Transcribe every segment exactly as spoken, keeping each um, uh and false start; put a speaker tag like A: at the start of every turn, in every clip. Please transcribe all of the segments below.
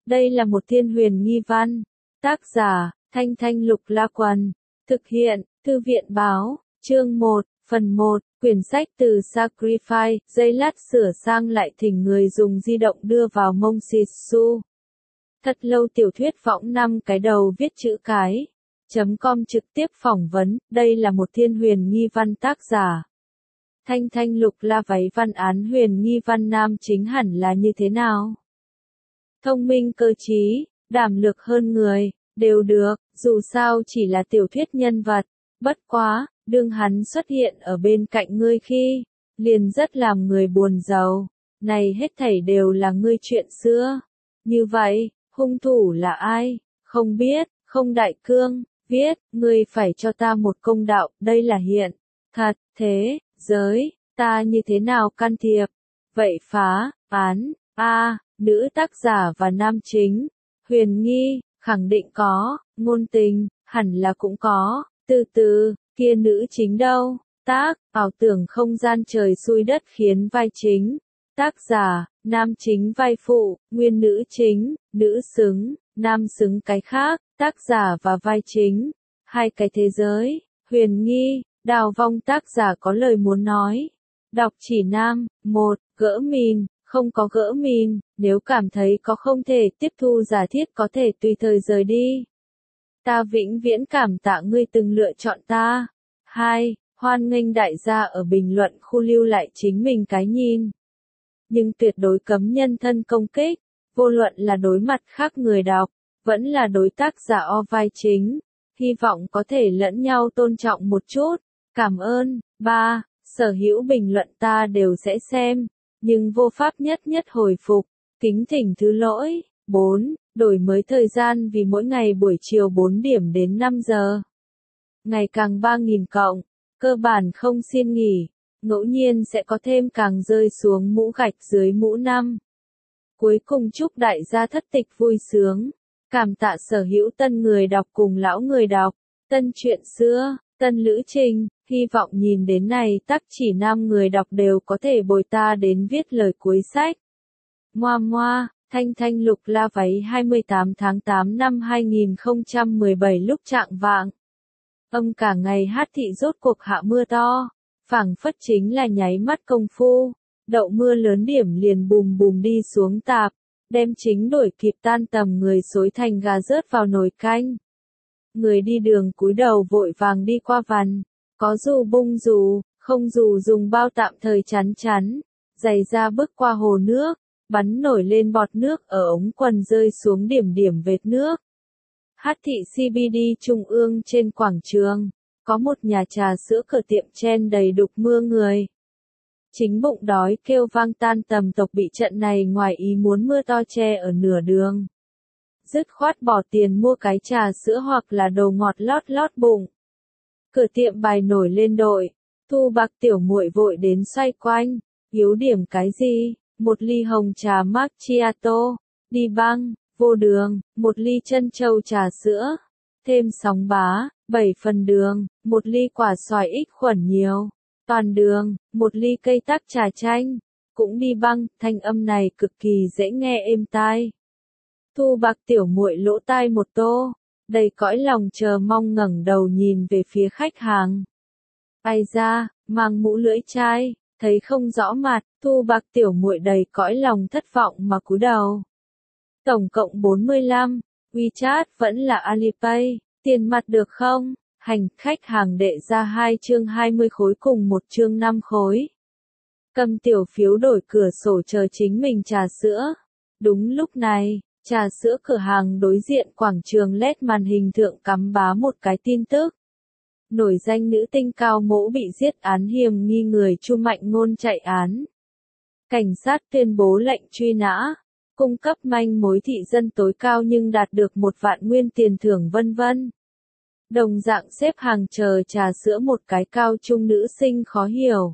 A: Đây là một thiên huyền nghi văn. Tác giả, Thanh Thanh Lục La Quần. Thực hiện, Thư viện Báo. Chương một, phần một, quyển sách từ Sacrifice, giây lát sửa sang lại thỉnh người dùng di động đưa vào mông Shitsu. Thật lâu tiểu thuyết võng năm cái đầu viết chữ cái. .com trực tiếp phỏng vấn, đây là một thiên huyền nghi văn tác giả. Thanh Thanh Lục La váy văn án huyền nghi văn nam chính hẳn là như thế nào? Thông minh cơ trí, đảm lược hơn người, đều được, dù sao chỉ là tiểu thuyết nhân vật. Bất quá, đương hắn xuất hiện ở bên cạnh ngươi khi, liền rất làm người buồn rầu. Này hết thảy đều là ngươi chuyện xưa. Như vậy, hung thủ là ai? Không biết, không đại cương, viết, ngươi phải cho ta một công đạo, đây là hiện. Thật, thế, giới, ta như thế nào can thiệp? Vậy phá, án, a, nữ tác giả và nam chính. Huyền nghi, khẳng định có, ngôn tình, hẳn là cũng có, từ từ, kia nữ chính đâu? Tác, ảo tưởng không gian trời xui đất khiến vai chính. Tác giả, nam chính vai phụ, nguyên nữ chính, nữ xứng, nam xứng cái khác, tác giả và vai chính. Hai cái thế giới, huyền nghi, đào vong tác giả có lời muốn nói. Đọc chỉ nam, một, gỡ mìn, không có gỡ mìn, nếu cảm thấy có không thể tiếp thu giả thiết có thể tùy thời rời đi. Ta vĩnh viễn cảm tạ ngươi từng lựa chọn ta. Hai, hoan nghênh đại gia ở bình luận khu lưu lại chính mình cái nhìn. Nhưng tuyệt đối cấm nhân thân công kích, vô luận là đối mặt khác người đọc, vẫn là đối tác giả o vai chính. Hy vọng có thể lẫn nhau tôn trọng một chút. Cảm ơn. Ba, sở hữu bình luận ta đều sẽ xem, nhưng vô pháp nhất nhất hồi phục. Kính thỉnh thứ lỗi. Bốn, đổi mới thời gian vì mỗi ngày buổi chiều bốn điểm đến năm giờ. Ngày càng ba nghìn cộng, cơ bản không xin nghỉ, ngẫu nhiên sẽ có thêm càng rơi xuống mũ gạch dưới mũ năm. Cuối cùng chúc đại gia thất tịch vui sướng. Cảm tạ sở hữu tân người đọc cùng lão người đọc, tân chuyện xưa, tân lữ trình, hy vọng nhìn đến này tắc chỉ nam người đọc đều có thể bồi ta đến viết lời cuối sách. Moa moa, Thanh Thanh Lục La váy hai mươi tám tháng tám năm hai nghìn không trăm mười bảy lúc trạng vạng. Âm cả ngày hát thị rốt cuộc hạ mưa to, phảng phất chính là nháy mắt công phu, đậu mưa lớn điểm liền bùm bùm đi xuống tạp. Đem chính đổi kịp tan tầm người xối thành gà rớt vào nồi canh. Người đi đường cúi đầu vội vàng đi qua vằn, có dù bung dù, không dù dùng bao tạm thời chắn chắn, giày ra bước qua hồ nước, bắn nổi lên bọt nước ở ống quần rơi xuống điểm điểm vệt nước. Hát thị xê bê đê trung ương trên quảng trường, có một nhà trà sữa cửa tiệm chen đầy đục mưa người. Chính bụng đói kêu vang tan tầm tộc bị trận này ngoài ý muốn mưa to che ở nửa đường. Dứt khoát bỏ tiền mua cái trà sữa hoặc là đồ ngọt lót lót bụng. Cửa tiệm bài nổi lên đội, Thu Bạc tiểu muội vội đến xoay quanh, yếu điểm cái gì, một ly hồng trà macchiato, đi băng, vô đường, một ly trân châu trà sữa, thêm sóng bá, bảy phần đường, một ly quả xoài ít khuẩn nhiều. Toàn đường, một ly cây tắc trà chanh, cũng đi băng, thanh âm này cực kỳ dễ nghe êm tai. Thu Bạc tiểu muội lỗ tai một tô, đầy cõi lòng chờ mong ngẩng đầu nhìn về phía khách hàng. Ai ra, mang mũ lưỡi chai, thấy không rõ mặt, Thu Bạc tiểu muội đầy cõi lòng thất vọng mà cúi đầu. Tổng cộng bốn mươi lăm, WeChat vẫn là Alipay, tiền mặt được không? Hành, khách hàng đệ ra hai chương hai mươi khối cùng một chương năm khối. Cầm tiểu phiếu đổi cửa sổ chờ chính mình trà sữa. Đúng lúc này, trà sữa cửa hàng đối diện quảng trường led màn hình thượng cắm bá một cái tin tức. Nổi danh nữ tinh cao mẫu bị giết án hiểm nghi người Chu Mạnh Ngôn chạy án. Cảnh sát tuyên bố lệnh truy nã, cung cấp manh mối thị dân tối cao nhưng đạt được một vạn nguyên tiền thưởng vân vân. Đồng dạng xếp hàng chờ trà sữa một cái cao trung nữ sinh khó hiểu.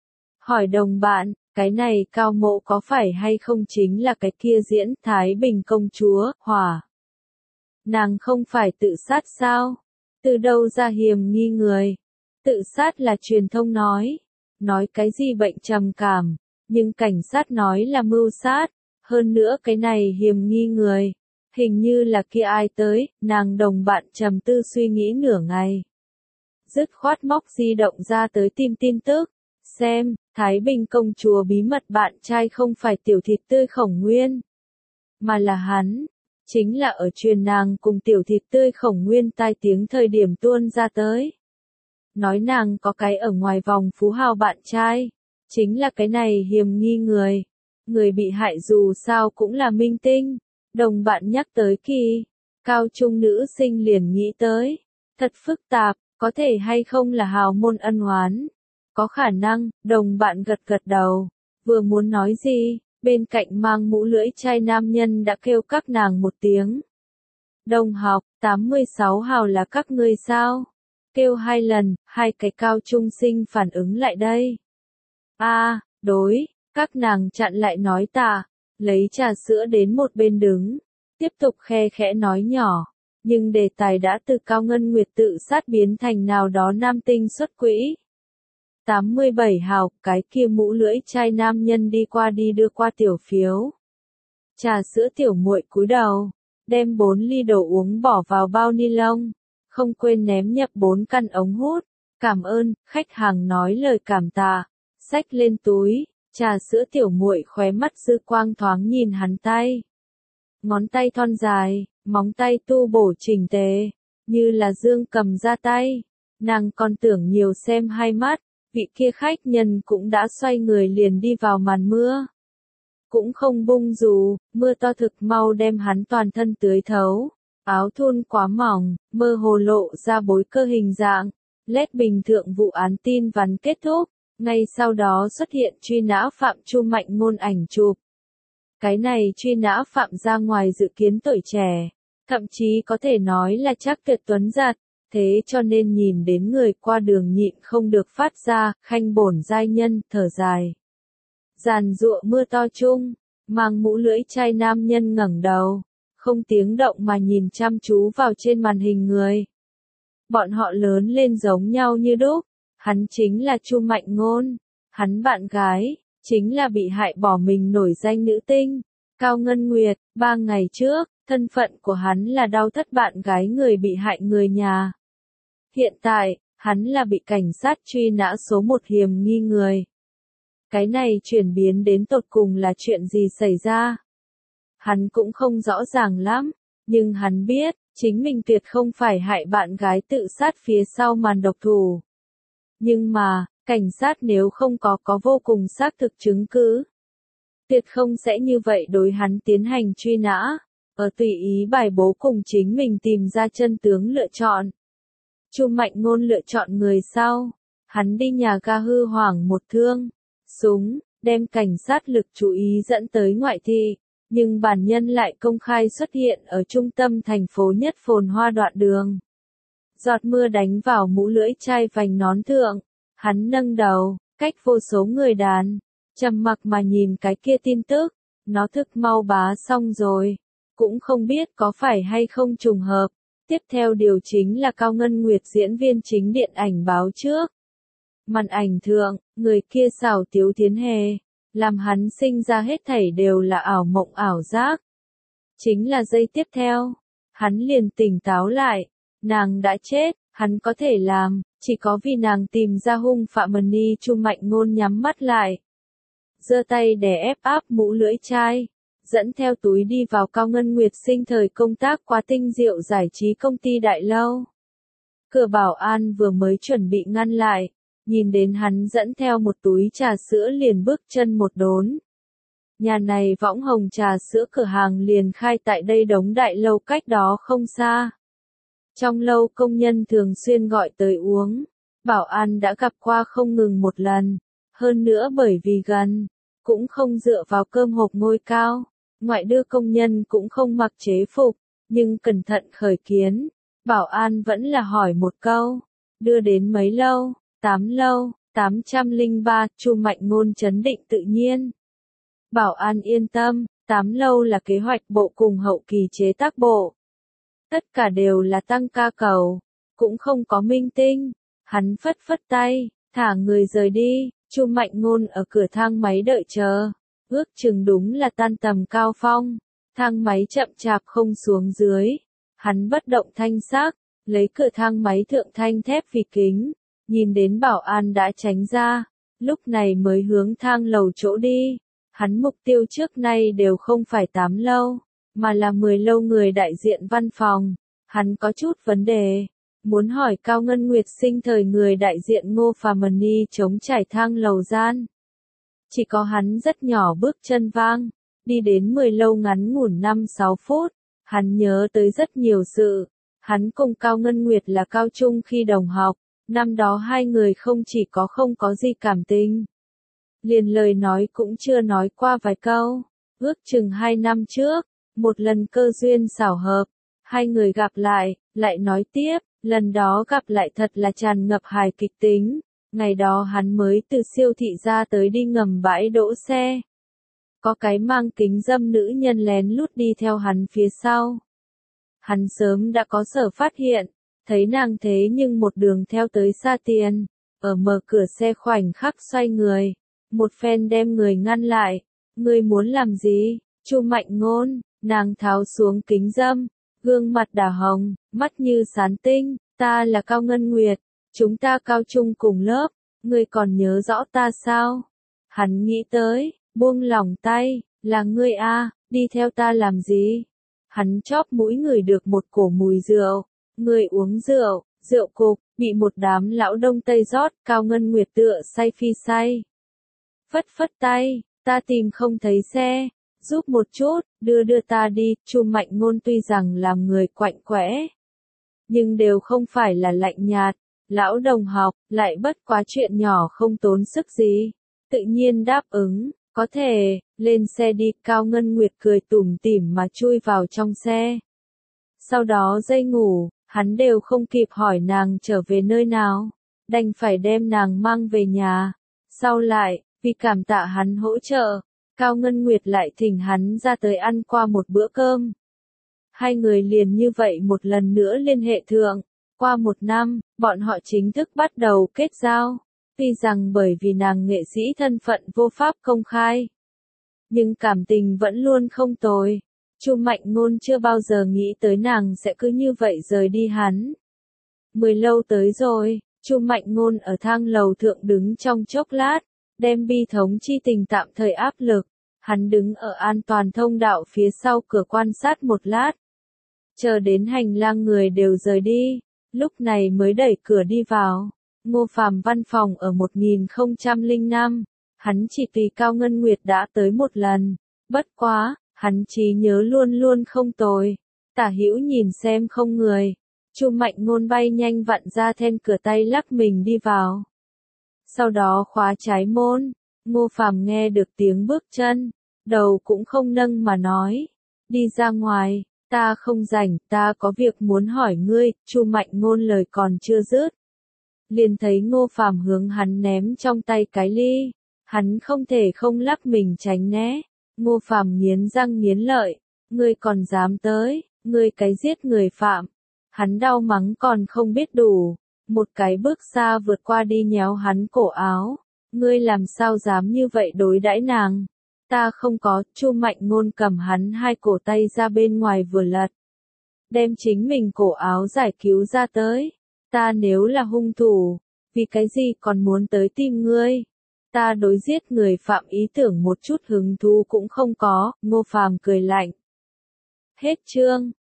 A: Hỏi đồng bạn, cái này cao mộ có phải hay không chính là cái kia diễn Thái Bình công chúa, hỏa. Nàng không phải tự sát sao? Từ đâu ra hiểm nghi người? Tự sát là truyền thông nói. Nói cái gì bệnh trầm cảm, nhưng cảnh sát nói là mưu sát. Hơn nữa cái này hiểm nghi người, Hình như là kia ai tới, nàng đồng bạn trầm tư suy nghĩ nửa ngày. Dứt khoát móc di động ra tới tìm tin tức. Xem, Thái Bình công chúa bí mật bạn trai không phải tiểu thịt tươi Khổng Nguyên. Mà là hắn. Chính là ở truyền nàng cùng tiểu thịt tươi Khổng Nguyên tai tiếng thời điểm tuôn ra tới. Nói nàng có cái ở ngoài vòng phú hào bạn trai. Chính là cái này hiềm nghi người. Người bị hại dù sao cũng là minh tinh. Đồng bạn nhắc tới kỳ. Cao trung nữ sinh liền nghĩ tới. Thật phức tạp, có thể hay không là hào môn ân oán. Có khả năng, đồng bạn gật gật đầu. Vừa muốn nói gì, bên cạnh mang mũ lưỡi chai nam nhân đã kêu các nàng một tiếng. Đồng học, tám mươi sáu hào là các ngươi sao? Kêu hai lần, hai cái cao trung sinh phản ứng lại đây. A, à, đối, các nàng chặn lại nói tạ, lấy trà sữa đến một bên đứng, tiếp tục khe khẽ nói nhỏ, nhưng đề tài đã từ Cao Ngân Nguyệt tự sát biến thành nào đó nam tinh xuất quỹ. tám mươi bảy hào, cái kia mũ lưỡi chai nam nhân đi qua đi đưa qua tiểu phiếu. Trà sữa tiểu muội cúi đầu, đem bốn ly đồ uống bỏ vào bao ni lông, không quên ném nhập bốn căn ống hút. Cảm ơn, khách hàng nói lời cảm tạ, xách lên túi, trà sữa tiểu muội khóe mắt dư quang thoáng nhìn hắn tay. Ngón tay thon dài, móng tay tu bổ chỉnh tề, như là dương cầm ra tay. Nàng còn tưởng nhiều xem hai mắt, vị kia khách nhân cũng đã xoay người liền đi vào màn mưa. Cũng không bung dù, mưa to thực mau đem hắn toàn thân tưới thấu. Áo thun quá mỏng, mơ hồ lộ ra bối cơ hình dạng. Lét bình thượng vụ án tin vắn kết thúc, ngay sau đó xuất hiện truy nã phạm Chu Mạnh Ngôn ảnh chụp. Cái này truy nã phạm ra ngoài dự kiến tuổi trẻ, thậm chí có thể nói là chắc tuyệt tuấn giật, thế cho nên nhìn đến người qua đường nhịn không được phát ra, khanh bổn giai nhân, thở dài. Giàn giụa mưa to chung, mang mũ lưỡi chai nam nhân ngẩng đầu, không tiếng động mà nhìn chăm chú vào trên màn hình người. Bọn họ lớn lên giống nhau như đúc, hắn chính là Chu Mạnh Ngôn, hắn bạn gái, chính là bị hại bỏ mình nổi danh nữ tinh, Cao Ngân Nguyệt. Ba ngày trước, thân phận của hắn là đau thất bạn gái người bị hại người nhà. Hiện tại, hắn là bị cảnh sát truy nã số một hiềm nghi người. Cái này chuyển biến đến tột cùng là chuyện gì xảy ra? Hắn cũng không rõ ràng lắm, nhưng hắn biết, chính mình tuyệt không phải hại bạn gái tự sát phía sau màn độc thủ. Nhưng mà, cảnh sát nếu không có có vô cùng xác thực chứng cứ, tuyệt không sẽ như vậy đối hắn tiến hành truy nã, ở tùy ý bài bố cùng chính mình tìm ra chân tướng lựa chọn. Chu Mạnh Ngôn lựa chọn người sau, hắn đi nhà ga hư hoảng một thương, súng, đem cảnh sát lực chú ý dẫn tới ngoại thị, nhưng bản nhân lại công khai xuất hiện ở trung tâm thành phố nhất phồn hoa đoạn đường. Giọt mưa đánh vào mũ lưỡi chai vành nón thượng, hắn nâng đầu, cách vô số người đàn, trầm mặc mà nhìn cái kia tin tức, nó thực mau bá xong rồi, cũng không biết có phải hay không trùng hợp. Tiếp theo điều chính là Cao Ngân Nguyệt diễn viên chính điện ảnh báo trước. Màn ảnh thượng, người kia xảo tiếu tiến hề, làm hắn sinh ra hết thảy đều là ảo mộng ảo giác. Chính là giây tiếp theo, hắn liền tỉnh táo lại, nàng đã chết, hắn có thể làm, chỉ có vì nàng tìm ra hung phạm Mani. Chu Mạnh Ngôn nhắm mắt lại, giơ tay đè ép áp mũ lưỡi chai, dẫn theo túi đi vào Cao Ngân Nguyệt sinh thời công tác qua Tinh Diệu giải trí công ty đại lâu. Cửa bảo an vừa mới chuẩn bị ngăn lại, nhìn đến hắn dẫn theo một túi trà sữa liền bước chân một đốn. Nhà này võng hồng trà sữa cửa hàng liền khai tại đây đống đại lâu cách đó không xa. Trong lâu công nhân thường xuyên gọi tới uống, bảo an đã gặp qua không ngừng một lần, hơn nữa bởi vì gần, cũng không dựa vào cơm hộp ngôi cao, ngoại đưa công nhân cũng không mặc chế phục, nhưng cẩn thận khởi kiến, bảo an vẫn là hỏi một câu, đưa đến mấy lâu, tám lâu, tám trăm lẻ ba, Chu Mạnh Ngôn trấn định tự nhiên. Bảo an yên tâm, tám lâu là kế hoạch bộ cùng hậu kỳ chế tác bộ. Tất cả đều là tăng ca cầu, cũng không có minh tinh. Hắn phất phất tay, thả người rời đi, Chu Mạnh Ngôn ở cửa thang máy đợi chờ. Ước chừng đúng là tan tầm cao phong. Thang máy chậm chạp không xuống dưới. Hắn bất động thanh sắc, lấy cửa thang máy thượng thanh thép vì kính, nhìn đến bảo an đã tránh ra, lúc này mới hướng thang lầu chỗ đi. Hắn mục tiêu trước nay đều không phải tám lâu, mà là mười lâu người đại diện văn phòng. Hắn có chút vấn đề, muốn hỏi Cao Ngân Nguyệt sinh thời người đại diện Ngô Phàm Money chống trải thang lầu gian. Chỉ có hắn rất nhỏ bước chân vang, đi đến mười lâu ngắn ngủn năm sáu phút, hắn nhớ tới rất nhiều sự. Hắn cùng Cao Ngân Nguyệt là cao trung khi đồng học, năm đó hai người không chỉ có không có gì cảm tình, liền lời nói cũng chưa nói qua vài câu. Ước chừng hai năm trước, một lần cơ duyên xảo hợp, hai người gặp lại, lại nói tiếp, lần đó gặp lại thật là tràn ngập hài kịch tính. Ngày đó hắn mới từ siêu thị ra tới đi ngầm bãi đỗ xe. Có cái mang kính dâm nữ nhân lén lút đi theo hắn phía sau. Hắn sớm đã có sở phát hiện, thấy nàng thế nhưng một đường theo tới xa tiền, ở mở cửa xe khoảnh khắc xoay người, một phen đem người ngăn lại. Ngươi muốn làm gì? Chu Mạnh Ngôn, nàng tháo xuống kính dâm, gương mặt đỏ hồng, mắt như sán tinh, ta là Cao Ngân Nguyệt, chúng ta cao trung cùng lớp, ngươi còn nhớ rõ ta sao? Hắn nghĩ tới, buông lỏng tay, là ngươi a, đi theo ta làm gì? Hắn chóp mũi ngửi được một cổ mùi rượu, người uống rượu, rượu cục, bị một đám lão đông tây rót. Cao Ngân Nguyệt tựa say phi say. Phất phất tay, ta tìm không thấy xe, giúp một chút, đưa đưa ta đi. Chu Mạnh Ngôn tuy rằng làm người quạnh quẽ, nhưng đều không phải là lạnh nhạt. Lão đồng học, lại bất quá chuyện nhỏ không tốn sức gì, tự nhiên đáp ứng. Có thể, lên xe đi. Cao Ngân Nguyệt cười tủm tỉm mà chui vào trong xe. Sau đó dây ngủ, hắn đều không kịp hỏi nàng trở về nơi nào, đành phải đem nàng mang về nhà. Sau lại, vì cảm tạ hắn hỗ trợ, Cao Ngân Nguyệt lại thỉnh hắn ra tới ăn qua một bữa cơm. Hai người liền như vậy một lần nữa liên hệ thượng. Qua một năm, bọn họ chính thức bắt đầu kết giao. Tuy rằng bởi vì nàng nghệ sĩ thân phận vô pháp công khai, nhưng cảm tình vẫn luôn không tồi. Chu Mạnh Ngôn chưa bao giờ nghĩ tới nàng sẽ cứ như vậy rời đi hắn. Mười lâu tới rồi, Chu Mạnh Ngôn ở thang lầu thượng đứng trong chốc lát, đem bi thống chi tình tạm thời áp lực. Hắn đứng ở an toàn thông đạo phía sau cửa quan sát một lát, chờ đến hành lang người đều rời đi, lúc này mới đẩy cửa đi vào. Ngô Phàm văn phòng ở một nghìn không trăm lẻ năm, hắn chỉ tùy Cao Ngân Nguyệt đã tới một lần, bất quá, hắn trí nhớ luôn luôn không tồi. Tả hữu nhìn xem không người, Chu Mạnh Ngôn bay nhanh vặn ra then cửa, tay lắc mình đi vào. Sau đó khóa trái môn. Ngô Phàm nghe được tiếng bước chân, đầu cũng không nâng mà nói, đi ra ngoài, ta không rảnh, ta có việc muốn hỏi ngươi. Chu Mạnh Ngôn lời còn chưa dứt, liền thấy Ngô Phàm hướng hắn ném trong tay cái ly, hắn không thể không lắc mình tránh né. Ngô Phàm nghiến răng nghiến lợi, ngươi còn dám tới, ngươi cái giết người phạm. Hắn đau mắng còn không biết đủ, một cái bước xa vượt qua đi nhéo hắn cổ áo, ngươi làm sao dám như vậy đối đãi nàng? Ta không có. Chu Mạnh Ngôn cầm hắn hai cổ tay ra bên ngoài vừa lật, đem chính mình cổ áo giải cứu ra tới. Ta nếu là hung thủ, vì cái gì còn muốn tới tìm ngươi? Ta đối giết người phạm ý tưởng một chút hứng thú cũng không có. Ngô Phàm cười lạnh. Hết chương.